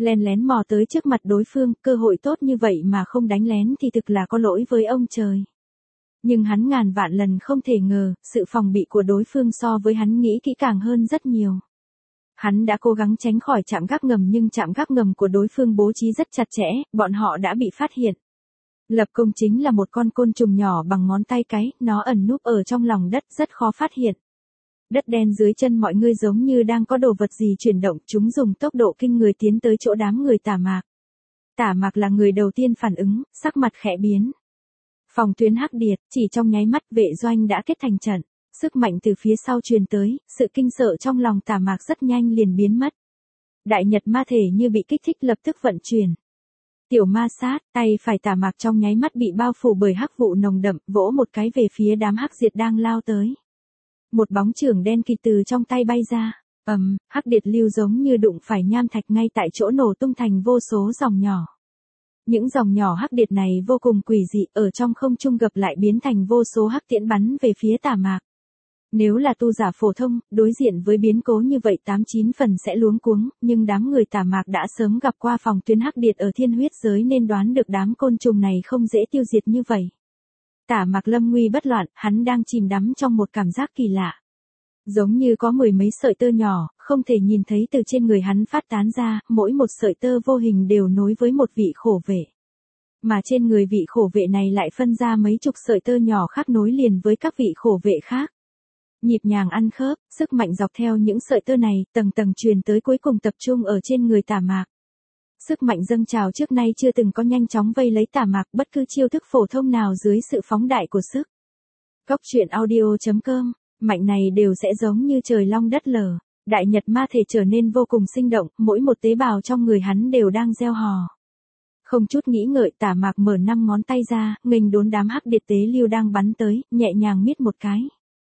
len lén mò tới trước mặt đối phương, cơ hội tốt như vậy mà không đánh lén thì thực là có lỗi với ông trời. Nhưng hắn ngàn vạn lần không thể ngờ, sự phòng bị của đối phương so với hắn nghĩ kỹ càng hơn rất nhiều. Hắn đã cố gắng tránh khỏi trạm gác ngầm nhưng trạm gác ngầm của đối phương bố trí rất chặt chẽ, bọn họ đã bị phát hiện. Lập công chính là một con côn trùng nhỏ bằng ngón tay cái, nó ẩn núp ở trong lòng đất rất khó phát hiện. Đất đen dưới chân mọi người giống như đang có đồ vật gì chuyển động, chúng dùng tốc độ kinh người tiến tới chỗ đám người Tả Mạc. Tả Mạc là người đầu tiên phản ứng, sắc mặt khẽ biến. Phòng tuyến hắc điệt, chỉ trong nháy mắt vệ doanh đã kết thành trận. Sức mạnh từ phía sau truyền tới, sự kinh sợ trong lòng Tả Mạc rất nhanh liền biến mất. Đại nhật ma thể như bị kích thích lập tức vận chuyển. Tiểu ma sát, tay phải Tả Mạc trong nháy mắt bị bao phủ bởi hắc vụ nồng đậm, vỗ một cái về phía đám hắc diệt đang lao tới. Một bóng chưởng đen kịt từ trong tay bay ra, hắc điệt lưu giống như đụng phải nham thạch ngay tại chỗ nổ tung thành vô số dòng nhỏ. Những dòng nhỏ hắc điệt này vô cùng quỷ dị, ở trong không trung gập lại biến thành vô số hắc tiễn bắn về phía Tả Mạc. Nếu là tu giả phổ thông, đối diện với biến cố như vậy 89 phần sẽ luống cuống, nhưng đám người Tả Mạc đã sớm gặp qua phòng tuyến hắc điệt ở thiên huyết giới nên đoán được đám côn trùng này không dễ tiêu diệt như vậy. Tả Mạc lâm nguy bất loạn, hắn đang chìm đắm trong một cảm giác kỳ lạ. Giống như có mười mấy sợi tơ nhỏ, không thể nhìn thấy từ trên người hắn phát tán ra, mỗi một sợi tơ vô hình đều nối với một vị khổ vệ. Mà trên người vị khổ vệ này lại phân ra mấy chục sợi tơ nhỏ khác nối liền với các vị khổ vệ khác. Nhịp nhàng ăn khớp, sức mạnh dọc theo những sợi tơ này, tầng tầng truyền tới cuối cùng tập trung ở trên người Tả Mạc. Sức mạnh dâng trào trước nay chưa từng có nhanh chóng vây lấy Tả Mạc bất cứ chiêu thức phổ thông nào dưới sự phóng đại của sức. Cóc truyện audio.com, mạnh này đều sẽ giống như trời long đất lở, đại nhật ma thể trở nên vô cùng sinh động, mỗi một tế bào trong người hắn đều đang gieo hò. Không chút nghĩ ngợi Tả Mạc mở 5 ngón tay ra, nghênh đốn đám hắc điệt tế lưu đang bắn tới, nhẹ nhàng miết một cái.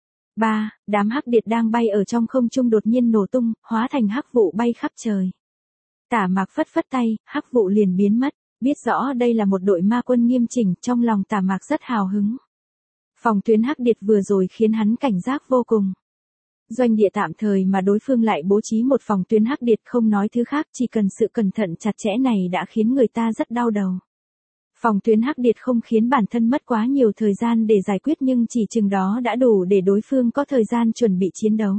Đám hắc điệt đang bay ở trong không trung đột nhiên nổ tung, hóa thành hắc vụ bay khắp trời. Tả Mạc phất phất tay, hắc vụ liền biến mất, biết rõ đây là một đội ma quân nghiêm chỉnh, trong lòng Tả Mạc rất hào hứng. Phòng tuyến hắc điệt vừa rồi khiến hắn cảnh giác vô cùng. Doanh địa tạm thời mà đối phương lại bố trí một phòng tuyến hắc điệt không nói thứ khác, chỉ cần sự cẩn thận chặt chẽ này đã khiến người ta rất đau đầu. Phòng tuyến hắc điệt không khiến bản thân mất quá nhiều thời gian để giải quyết nhưng chỉ chừng đó đã đủ để đối phương có thời gian chuẩn bị chiến đấu.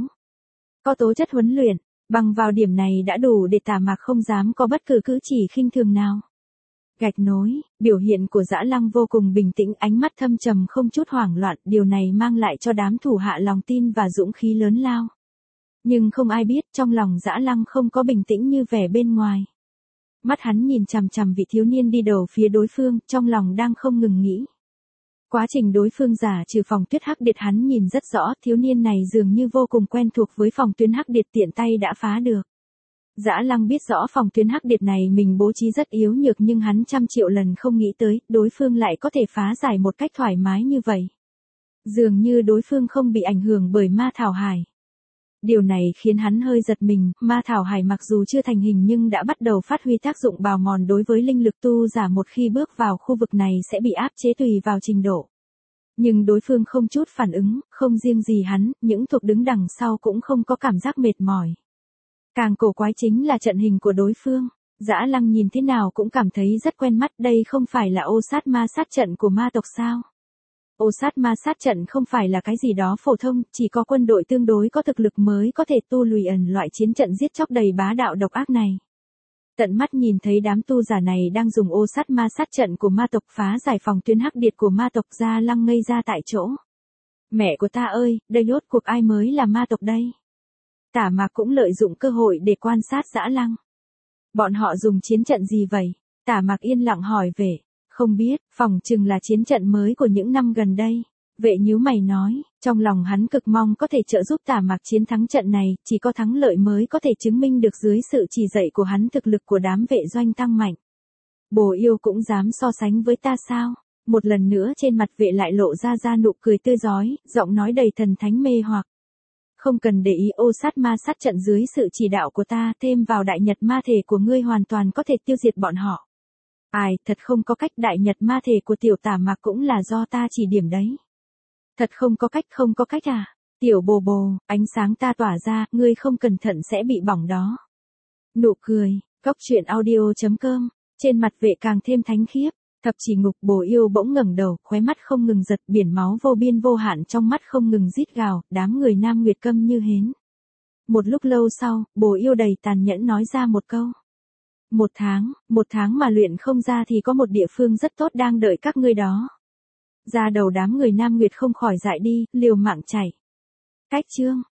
Có tố chất huấn luyện, bằng vào điểm này đã đủ để Tả Mạc không dám có bất cứ cử chỉ khinh thường nào. Gạch nối, biểu hiện của Dã Lăng vô cùng bình tĩnh, ánh mắt thâm trầm không chút hoảng loạn, điều này mang lại cho đám thủ hạ lòng tin và dũng khí lớn lao. Nhưng không ai biết trong lòng Dã Lăng không có bình tĩnh như vẻ bên ngoài. Mắt hắn nhìn chằm chằm vị thiếu niên đi đầu phía đối phương, trong lòng đang không ngừng nghĩ. Quá trình đối phương giả trừ phòng tuyết hắc điệt hắn nhìn rất rõ, thiếu niên này dường như vô cùng quen thuộc với phòng tuyến hắc điệt tiện tay đã phá được. Dã Lăng biết rõ phòng tuyến hắc điệt này mình bố trí rất yếu nhược nhưng hắn trăm triệu lần không nghĩ tới, đối phương lại có thể phá giải một cách thoải mái như vậy. Dường như đối phương không bị ảnh hưởng bởi ma thảo hải. Điều này khiến hắn hơi giật mình, ma thảo hải mặc dù chưa thành hình nhưng đã bắt đầu phát huy tác dụng bào mòn đối với linh lực tu giả, một khi bước vào khu vực này sẽ bị áp chế tùy vào trình độ. Nhưng đối phương không chút phản ứng, không riêng gì hắn, những thuộc đứng đằng sau cũng không có cảm giác mệt mỏi. Càng cổ quái chính là trận hình của đối phương. Dã Lăng nhìn thế nào cũng cảm thấy rất quen mắt, đây không phải là ô sát ma sát trận của ma tộc sao? Ô sát ma sát trận không phải là cái gì đó phổ thông, chỉ có quân đội tương đối có thực lực mới có thể tu lùi ẩn loại chiến trận giết chóc đầy bá đạo độc ác này. Tận mắt nhìn thấy đám tu giả này đang dùng ô sát ma sát trận của ma tộc phá giải phòng tuyến hắc điệt của ma tộc, Dã Lăng ngây ra tại chỗ. Mẹ của ta ơi, đây rốt cuộc ai mới là ma tộc đây? Tả Mạc cũng lợi dụng cơ hội để quan sát Dã Lăng. Bọn họ dùng chiến trận gì vậy? Tả Mạc yên lặng hỏi vệ. Không biết, phỏng chừng là chiến trận mới của những năm gần đây. Vệ nhíu mày nói, trong lòng hắn cực mong có thể trợ giúp Tả Mạc chiến thắng trận này, chỉ có thắng lợi mới có thể chứng minh được dưới sự chỉ dạy của hắn thực lực của đám vệ doanh tăng mạnh. Bồ yêu cũng dám so sánh với ta sao? Một lần nữa trên mặt vệ lại lộ ra nụ cười tươi rói, giọng nói đầy thần thánh mê hoặc. Không cần để ý, ô sát ma sát trận dưới sự chỉ đạo của ta, thêm vào đại nhật ma thể của ngươi hoàn toàn có thể tiêu diệt bọn họ. Ai, thật không có cách, đại nhật ma thể của tiểu Tả Mạc cũng là do ta chỉ điểm đấy. Thật không có cách à? Tiểu bồ bồ, ánh sáng ta tỏa ra, ngươi không cẩn thận sẽ bị bỏng đó. Nụ cười, Cóc truyện audio.com, trên mặt vệ càng thêm thánh khiếp, thập chỉ ngục Bồ Yêu bỗng ngẩng đầu, khóe mắt không ngừng giật, biển máu vô biên vô hạn trong mắt không ngừng rít gào, đám người Nam Nguyệt câm như hến. Một lúc lâu sau, Bồ Yêu đầy tàn nhẫn nói ra một câu. Một tháng mà luyện không ra thì có một địa phương rất tốt đang đợi các ngươi đó. Ra đầu đám người Nam Nguyệt không khỏi dại đi, liều mạng chạy. Cách chương